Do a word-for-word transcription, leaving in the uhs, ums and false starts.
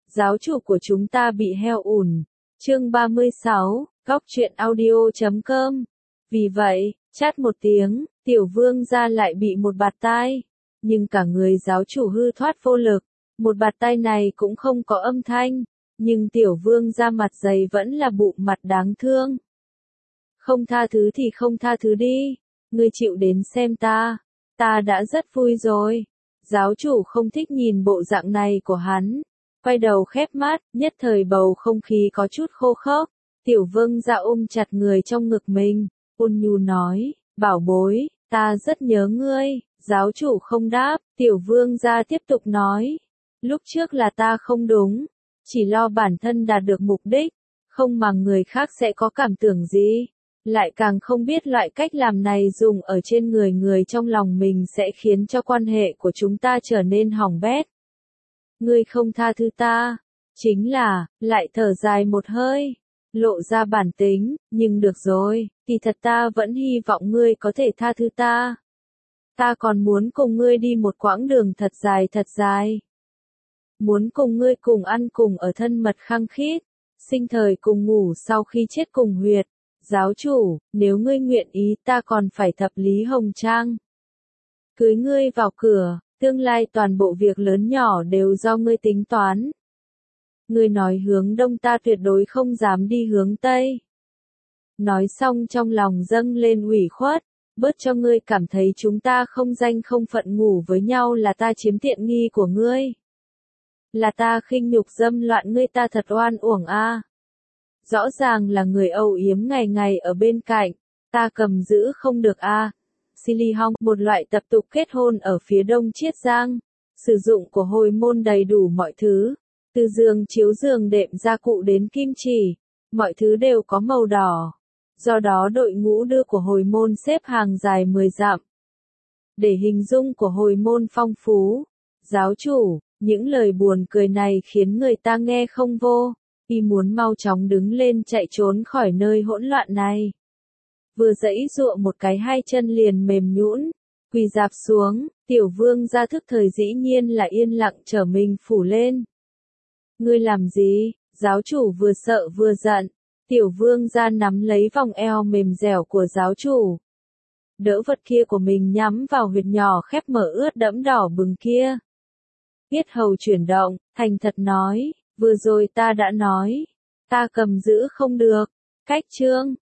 giáo chủ của chúng ta bị heo ủn. Chương ba mươi sáu, góc truyện audio chấm com. Vì vậy, chát một tiếng, tiểu vương gia lại bị một bạt tai. Nhưng cả người giáo chủ hư thoát vô lực. Một bạt tai này cũng không có âm thanh. Nhưng tiểu vương gia mặt dày vẫn là bụng mặt đáng thương. Không tha thứ thì không tha thứ đi. Ngươi chịu đến xem ta. Ta đã rất vui rồi. Giáo chủ không thích nhìn bộ dạng này của hắn. Quay đầu khép mắt, nhất thời bầu không khí có chút khô khốc. Tiểu vương gia ôm chặt người trong ngực mình, ôn nhu nói, bảo bối, ta rất nhớ ngươi. Giáo chủ không đáp, tiểu vương gia tiếp tục nói, lúc trước là ta không đúng, chỉ lo bản thân đạt được mục đích, không màng người khác sẽ có cảm tưởng gì. Lại càng không biết loại cách làm này dùng ở trên người người trong lòng mình sẽ khiến cho quan hệ của chúng ta trở nên hỏng bét. Ngươi không tha thứ ta, chính là, lại thở dài một hơi, lộ ra bản tính, nhưng được rồi, kỳ thật ta vẫn hy vọng ngươi có thể tha thứ ta. Ta còn muốn cùng ngươi đi một quãng đường thật dài thật dài. Muốn cùng ngươi cùng ăn cùng ở thân mật khăng khít, sinh thời cùng ngủ sau khi chết cùng huyệt. Giáo chủ, nếu ngươi nguyện ý ta còn phải thập lý hồng trang. Cưới ngươi vào cửa, tương lai toàn bộ việc lớn nhỏ đều do ngươi tính toán. Ngươi nói hướng đông ta tuyệt đối không dám đi hướng tây. Nói xong trong lòng dâng lên ủy khuất, bớt cho ngươi cảm thấy chúng ta không danh không phận ngủ với nhau là ta chiếm tiện nghi của ngươi. Là ta khinh nhục dâm loạn ngươi, ta thật oan uổng a. À. Rõ ràng là người âu yếm ngày ngày ở bên cạnh, ta cầm giữ không được a. À. Silly Hong, một loại tập tục kết hôn ở phía đông Chiết Giang, sử dụng của hồi môn đầy đủ mọi thứ, từ giường chiếu giường đệm gia cụ đến kim chỉ, mọi thứ đều có màu đỏ. Do đó đội ngũ đưa của hồi môn xếp hàng dài mười dặm. Để hình dung của hồi môn phong phú, giáo chủ, những lời buồn cười này khiến người ta nghe không vô, y muốn mau chóng đứng lên chạy trốn khỏi nơi hỗn loạn này. Vừa giãy giụa một cái hai chân liền mềm nhũn, quỳ rạp xuống, tiểu vương gia thức thời dĩ nhiên là yên lặng trở mình phủ lên. Ngươi làm gì? Giáo chủ vừa sợ vừa giận, tiểu vương gia nắm lấy vòng eo mềm dẻo của giáo chủ. Đỡ vật kia của mình nhắm vào huyệt nhỏ khép mở ướt đẫm đỏ bừng kia. Yết hầu chuyển động, thành thật nói, vừa rồi ta đã nói, ta cầm giữ không được. Cách chương